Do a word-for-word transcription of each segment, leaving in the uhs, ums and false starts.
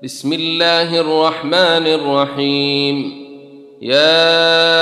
بسم الله الرحمن الرحيم. يا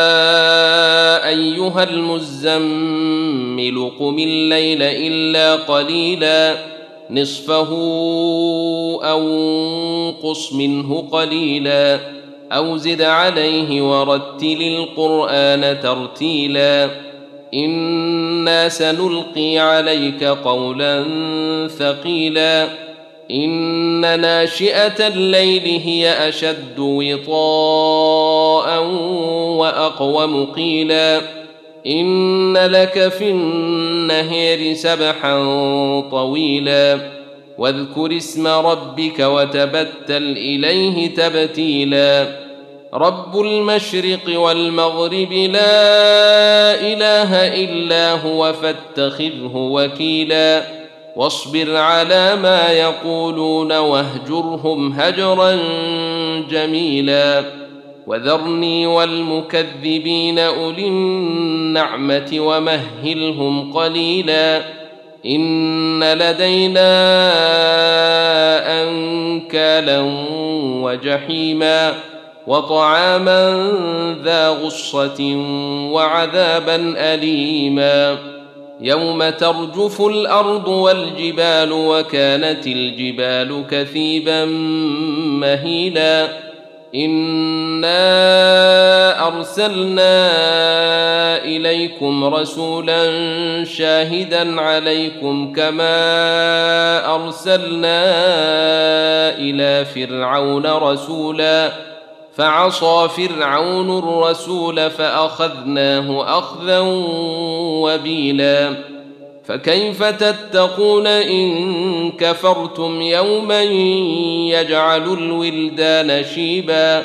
أيها المزمل قم الليل إلا قليلا نصفه أو انقص منه قليلا أو زد عليه ورتل القرآن ترتيلا إنا سنلقي عليك قولا ثقيلا إن ناشئة الليل هي أشد وطاء وأقوم قيلا إن لك في النهار سبحا طويلا واذكر اسم ربك وتبتل إليه تبتيلا رب المشرق والمغرب لا إله إلا هو فاتخذه وكيلا واصبر على ما يقولون واهجرهم هجرا جميلا وذرني والمكذبين أولي النعمة ومهلهم قليلا إن لدينا أنكالا وجحيما وطعاما ذا غصة وعذابا أليما يوم ترجف الأرض والجبال وكانت الجبال كثيبا مهيلا إنا أرسلنا إليكم رسولا شاهدا عليكم كما أرسلنا إلى فرعون رسولا فعصى فرعون الرسول فأخذناه أخذا وبيلا فكيف تتقون إن كفرتم يوما يجعل الولدان شيبا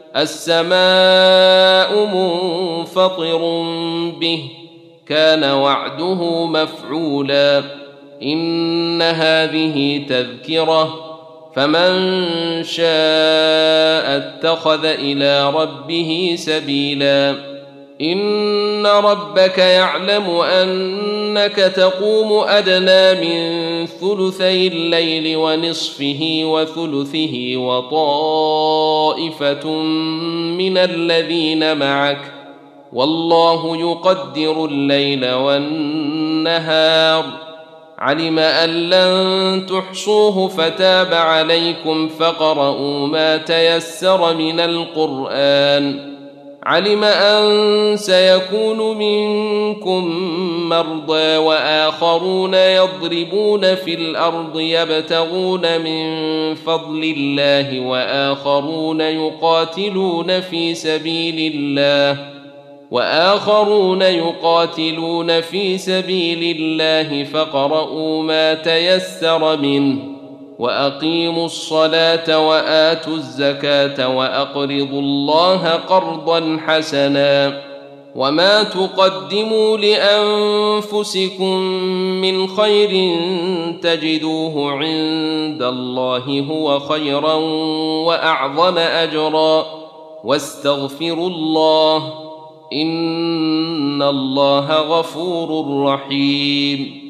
السماء منفطر به كان وعده مفعولا إن هذه تذكرة فمن شاء اتخذ إلى ربه سبيلا إن ربك يعلم أنك تقوم أدنى من ثلثي الليل ونصفه وثلثه وطائفة من الذين معك والله يقدر الليل والنهار علم أن لن تحصوه فتاب عليكم فاقرؤوا ما تيسر من القرآن علم أن سيكون منكم مرضى وآخرون يضربون في الأرض يبتغون من فضل الله وآخرون يقاتلون في سبيل الله وآخرون يقاتلون في سبيل الله فاقرؤوا ما تيسر منه وأقيموا الصلاة وآتوا الزكاة وأقرضوا الله قرضا حسنا وما تقدموا لأنفسكم من خير تجدوه عند الله هو خيرا وأعظم أجرا واستغفروا الله إن الله غفور رحيم